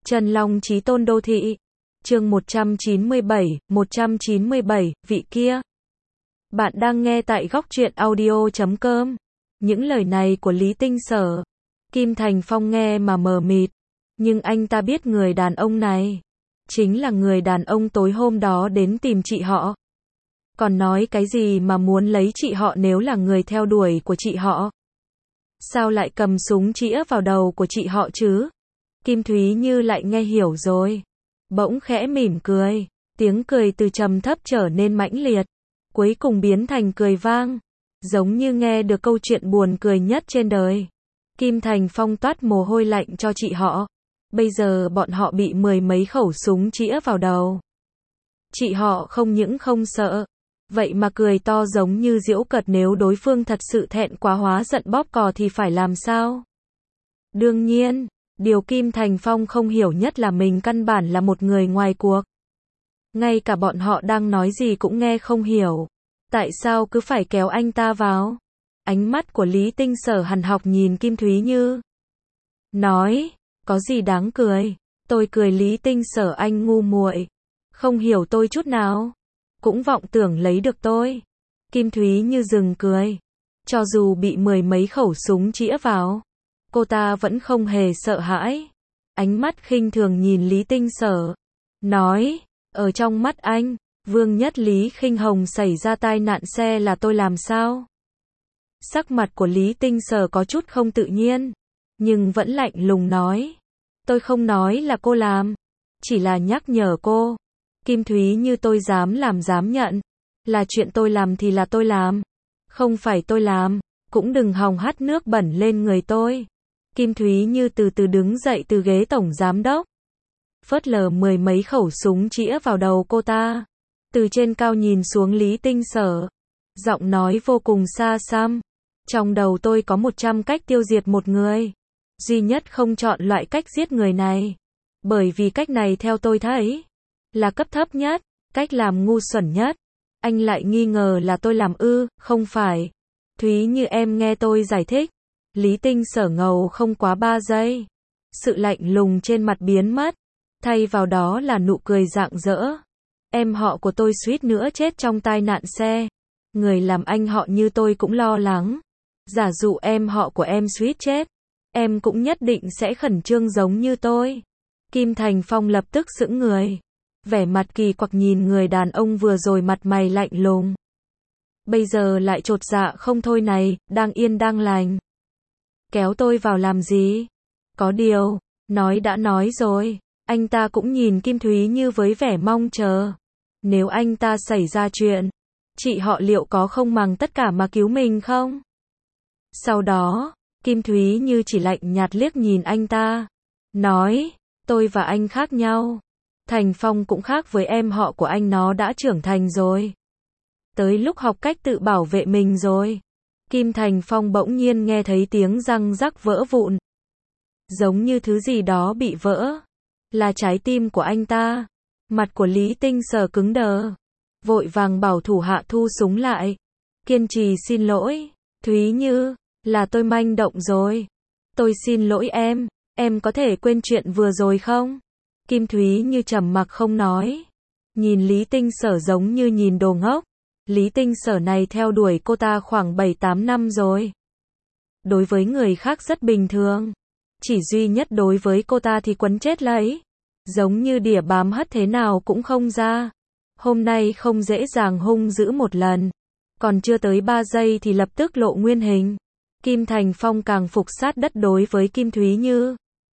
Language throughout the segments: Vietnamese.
Chân Long Chí Tôn Đô Thị. Chương 197, vị kia. Bạn đang nghe tại góc truyện audio.com. Những lời này của Lý Tinh Sở, Kim Thành Phong nghe mà mờ mịt, nhưng anh ta biết người đàn ông này chính là người đàn ông tối hôm đó đến tìm chị họ. Còn nói cái gì mà muốn lấy chị họ nếu là người theo đuổi của chị họ? Sao lại cầm súng chĩa vào đầu của chị họ chứ? Kim Thúy Như lại nghe hiểu rồi. Bỗng khẽ mỉm cười. Tiếng cười từ trầm thấp trở nên mãnh liệt. Cuối cùng biến thành cười vang. Giống như nghe được câu chuyện buồn cười nhất trên đời. Kim Thành Phong toát mồ hôi lạnh cho chị họ. Bây giờ bọn họ bị mười mấy khẩu súng chĩa vào đầu. Chị họ không những không sợ, vậy mà cười to giống như giễu cợt, nếu đối phương thật sự thẹn quá hóa giận bóp cò thì phải làm sao? Đương nhiên, điều Kim Thành Phong không hiểu nhất là mình căn bản là một người ngoài cuộc. Ngay cả bọn họ đang nói gì cũng nghe không hiểu. Tại sao cứ phải kéo anh ta vào? Ánh mắt của Lý Tinh Sở hằn học nhìn Kim Thúy Như. Nói, có gì đáng cười? Tôi cười Lý Tinh Sở, anh ngu muội, không hiểu tôi chút nào. Cũng vọng tưởng lấy được tôi. Kim Thúy Như dừng cười. Cho dù bị mười mấy khẩu súng chĩa vào, cô ta vẫn không hề sợ hãi. Ánh mắt khinh thường nhìn Lý Tinh Sở. Nói, ở trong mắt anh, Vương Nhất Lý Khinh Hồng xảy ra tai nạn xe là tôi làm sao? Sắc mặt của Lý Tinh Sở có chút không tự nhiên, nhưng vẫn lạnh lùng nói. Tôi không nói là cô làm, chỉ là nhắc nhở cô. Kim Thúy Như, tôi dám làm dám nhận. Là chuyện tôi làm thì là tôi làm. Không phải tôi làm, cũng đừng hòng hắt nước bẩn lên người tôi. Kim Thúy Như từ từ đứng dậy từ ghế tổng giám đốc. Phớt lờ mười mấy khẩu súng chĩa vào đầu cô ta. Từ trên cao nhìn xuống Lý Tinh Sở. Giọng nói vô cùng xa xăm. Trong đầu tôi có 100 cách tiêu diệt một người. Duy nhất không chọn loại cách giết người này. Bởi vì cách này theo tôi thấy là cấp thấp nhất, cách làm ngu xuẩn nhất. Anh lại nghi ngờ là tôi làm ư? Không phải. Thúy Như, em nghe tôi giải thích. Lý Tinh Sở ngầu không quá 3 giây. Sự lạnh lùng trên mặt biến mất. Thay vào đó là nụ cười rạng rỡ. Em họ của tôi suýt nữa chết trong tai nạn xe. Người làm anh họ như tôi cũng lo lắng. Giả dụ em họ của em suýt chết, em cũng nhất định sẽ khẩn trương giống như tôi. Kim Thành Phong lập tức sững người. Vẻ mặt kỳ quặc nhìn người đàn ông vừa rồi mặt mày lạnh lùng. Bây giờ lại chột dạ không thôi này, đang yên đang lành. Kéo tôi vào làm gì? Có điều, nói đã nói rồi. Anh ta cũng nhìn Kim Thúy Như với vẻ mong chờ. Nếu anh ta xảy ra chuyện, chị họ liệu có không màng tất cả mà cứu mình không? Sau đó, Kim Thúy Như chỉ lạnh nhạt liếc nhìn anh ta. Nói, tôi và anh khác nhau. Thành Phong cũng khác với em họ của anh, nó đã trưởng thành rồi. Tới lúc học cách tự bảo vệ mình rồi. Kim Thành Phong bỗng nhiên nghe thấy tiếng răng rắc vỡ vụn. Giống như thứ gì đó bị vỡ. Là trái tim của anh ta. Mặt của Lý Tinh Sở cứng đờ. Vội vàng bảo thủ hạ thu súng lại. Kiên trì xin lỗi. Thúy Như, là tôi manh động rồi. Tôi xin lỗi em có thể quên chuyện vừa rồi không? Kim Thúy Như trầm mặc không nói. Nhìn Lý Tinh Sở giống như nhìn đồ ngốc. Lý Tinh Sở này theo đuổi cô ta khoảng 7-8 năm rồi. Đối với người khác rất bình thường. Chỉ duy nhất đối với cô ta thì quấn chết lấy. Giống như đỉa bám hất thế nào cũng không ra. Hôm nay không dễ dàng hung dữ một lần. Còn chưa tới 3 giây thì lập tức lộ nguyên hình. Kim Thành Phong càng phục sát đất đối với Kim Thúy Như.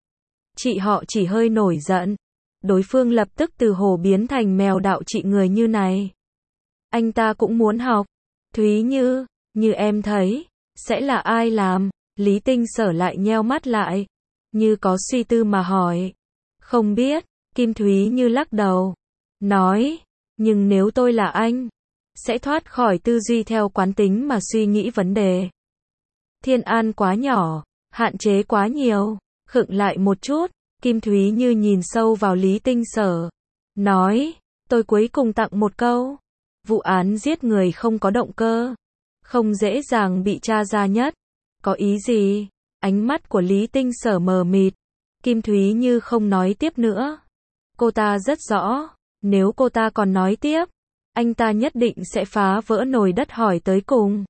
Chị họ chỉ hơi nổi giận. Đối phương lập tức từ hổ biến thành mèo đạo trị người như này. Anh ta cũng muốn học. Thúy Như, như em thấy, sẽ là ai làm? Lý Tinh Sở lại nheo mắt lại. Như có suy tư mà hỏi. Không biết. Kim Thúy Như lắc đầu. Nói, nhưng nếu tôi là anh, sẽ thoát khỏi tư duy theo quán tính mà suy nghĩ vấn đề. Thiên An quá nhỏ, hạn chế quá nhiều. Khựng lại một chút. Kim Thúy Như nhìn sâu vào Lý Tinh Sở. Nói, tôi cuối cùng tặng một câu. Vụ án giết người không có động cơ. Không dễ dàng bị tra ra nhất. Có ý gì? Ánh mắt của Lý Tinh Sở mờ mịt. Kim Thúy Như không nói tiếp nữa. Cô ta rất rõ, nếu cô ta còn nói tiếp, anh ta nhất định sẽ phá vỡ nồi đất hỏi tới cùng.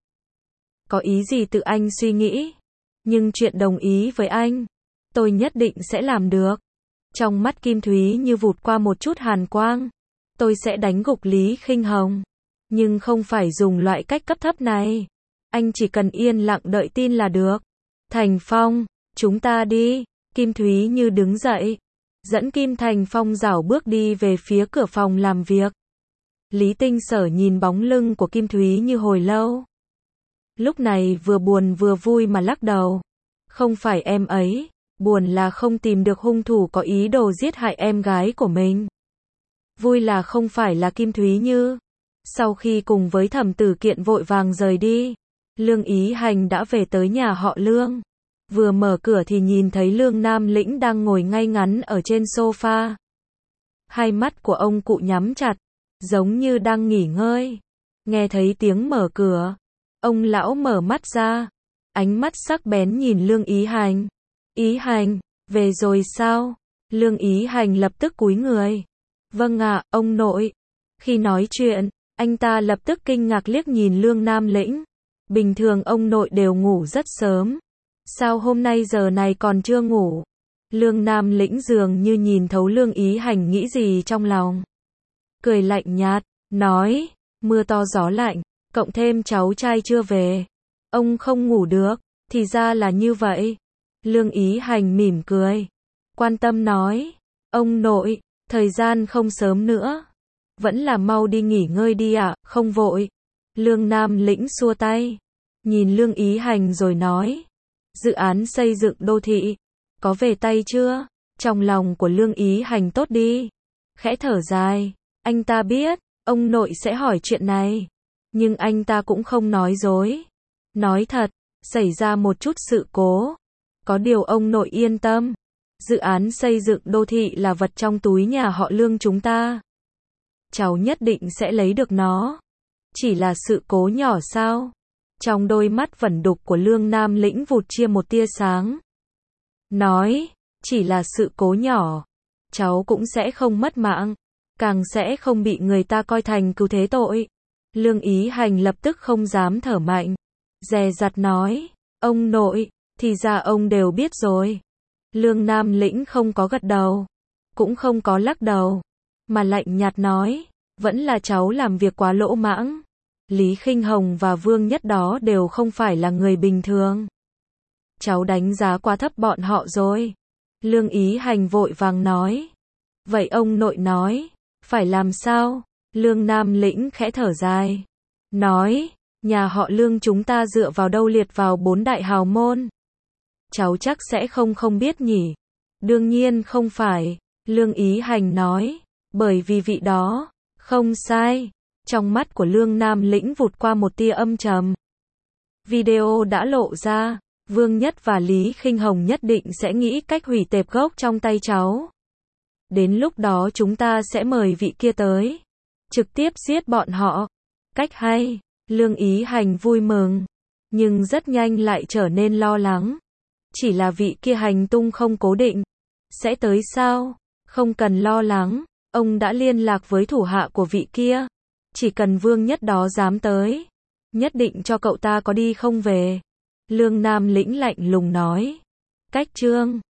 Có ý gì tự anh suy nghĩ, nhưng chuyện đồng ý với anh, tôi nhất định sẽ làm được. Trong mắt Kim Thúy Như vụt qua một chút hàn quang. Tôi sẽ đánh gục Lý Khinh Hồng, nhưng không phải dùng loại cách cấp thấp này. Anh chỉ cần yên lặng đợi tin là được. Thành Phong, chúng ta đi. Kim Thúy Như đứng dậy, dẫn Kim Thành Phong rảo bước đi về phía cửa phòng làm việc. Lý Tinh Sở nhìn bóng lưng của Kim Thúy Như hồi lâu. Lúc này vừa buồn vừa vui mà lắc đầu. Không phải em ấy, buồn là không tìm được hung thủ có ý đồ giết hại em gái của mình. Vui là không phải là Kim Thúy Như. Sau khi cùng với Thẩm Tử Kiện vội vàng rời đi, Lương Ý Hành đã về tới nhà họ Lương. Vừa mở cửa thì nhìn thấy Lương Nam Lĩnh đang ngồi ngay ngắn ở trên sofa. Hai mắt của ông cụ nhắm chặt, giống như đang nghỉ ngơi. Nghe thấy tiếng mở cửa, ông lão mở mắt ra, ánh mắt sắc bén nhìn Lương Ý Hành. Ý Hành, về rồi sao? Lương Ý Hành lập tức cúi người. Vâng ạ, ông nội. Khi nói chuyện, anh ta lập tức kinh ngạc liếc nhìn Lương Nam Lĩnh. Bình thường ông nội đều ngủ rất sớm. Sao hôm nay giờ này còn chưa ngủ? Lương Nam Lĩnh dường như nhìn thấu Lương Ý Hành nghĩ gì trong lòng. Cười lạnh nhạt, nói, mưa to gió lạnh, cộng thêm cháu trai chưa về. Ông không ngủ được, thì ra là như vậy. Lương Ý Hành mỉm cười, quan tâm nói, ông nội, thời gian không sớm nữa. Vẫn là mau đi nghỉ ngơi đi ạ, không vội. Lương Nam Lĩnh xua tay, nhìn Lương Ý Hành rồi nói, dự án xây dựng đô thị, có về tay chưa? Trong lòng của Lương Ý Hành tốt đi. Khẽ thở dài, anh ta biết, ông nội sẽ hỏi chuyện này. Nhưng anh ta cũng không nói dối. Nói thật, xảy ra một chút sự cố. Có điều ông nội yên tâm. Dự án xây dựng đô thị là vật trong túi nhà họ Lương chúng ta. Cháu nhất định sẽ lấy được nó. Chỉ là sự cố nhỏ sao? Trong đôi mắt vẩn đục của Lương Nam Lĩnh vụt chia một tia sáng. Nói, chỉ là sự cố nhỏ. Cháu cũng sẽ không mất mạng. Càng sẽ không bị người ta coi thành cứu thế tội. Lương Ý Hành lập tức không dám thở mạnh. Dè dặt nói, ông nội, thì ra ông đều biết rồi. Lương Nam Lĩnh không có gật đầu, cũng không có lắc đầu, mà lạnh nhạt nói, vẫn là cháu làm việc quá lỗ mãng. Lý Khinh Hồng và Vương Nhất đó đều không phải là người bình thường. Cháu đánh giá quá thấp bọn họ rồi. Lương Ý Hành vội vàng nói. Vậy ông nội nói, phải làm sao? Lương Nam Lĩnh khẽ thở dài. Nói, nhà họ Lương chúng ta dựa vào đâu liệt vào 4 đại hào môn? Cháu chắc sẽ không biết nhỉ? Đương nhiên không phải. Lương Ý Hành nói. Bởi vì vị đó. Không sai. Trong mắt của Lương Nam Lĩnh vụt qua một tia âm trầm. Video đã lộ ra. Vương Nhất và Lý Khinh Hồng nhất định sẽ nghĩ cách hủy tệp gốc trong tay cháu. Đến lúc đó chúng ta sẽ mời vị kia tới. Trực tiếp giết bọn họ. Cách hay. Lương Ý Hành vui mừng. Nhưng rất nhanh lại trở nên lo lắng. Chỉ là vị kia hành tung không cố định. Sẽ tới sao? Không cần lo lắng. Ông đã liên lạc với thủ hạ của vị kia. Chỉ cần Vương Nhất đó dám tới. Nhất định cho cậu ta có đi không về. Lương Nam Lĩnh lạnh lùng nói. Cách chương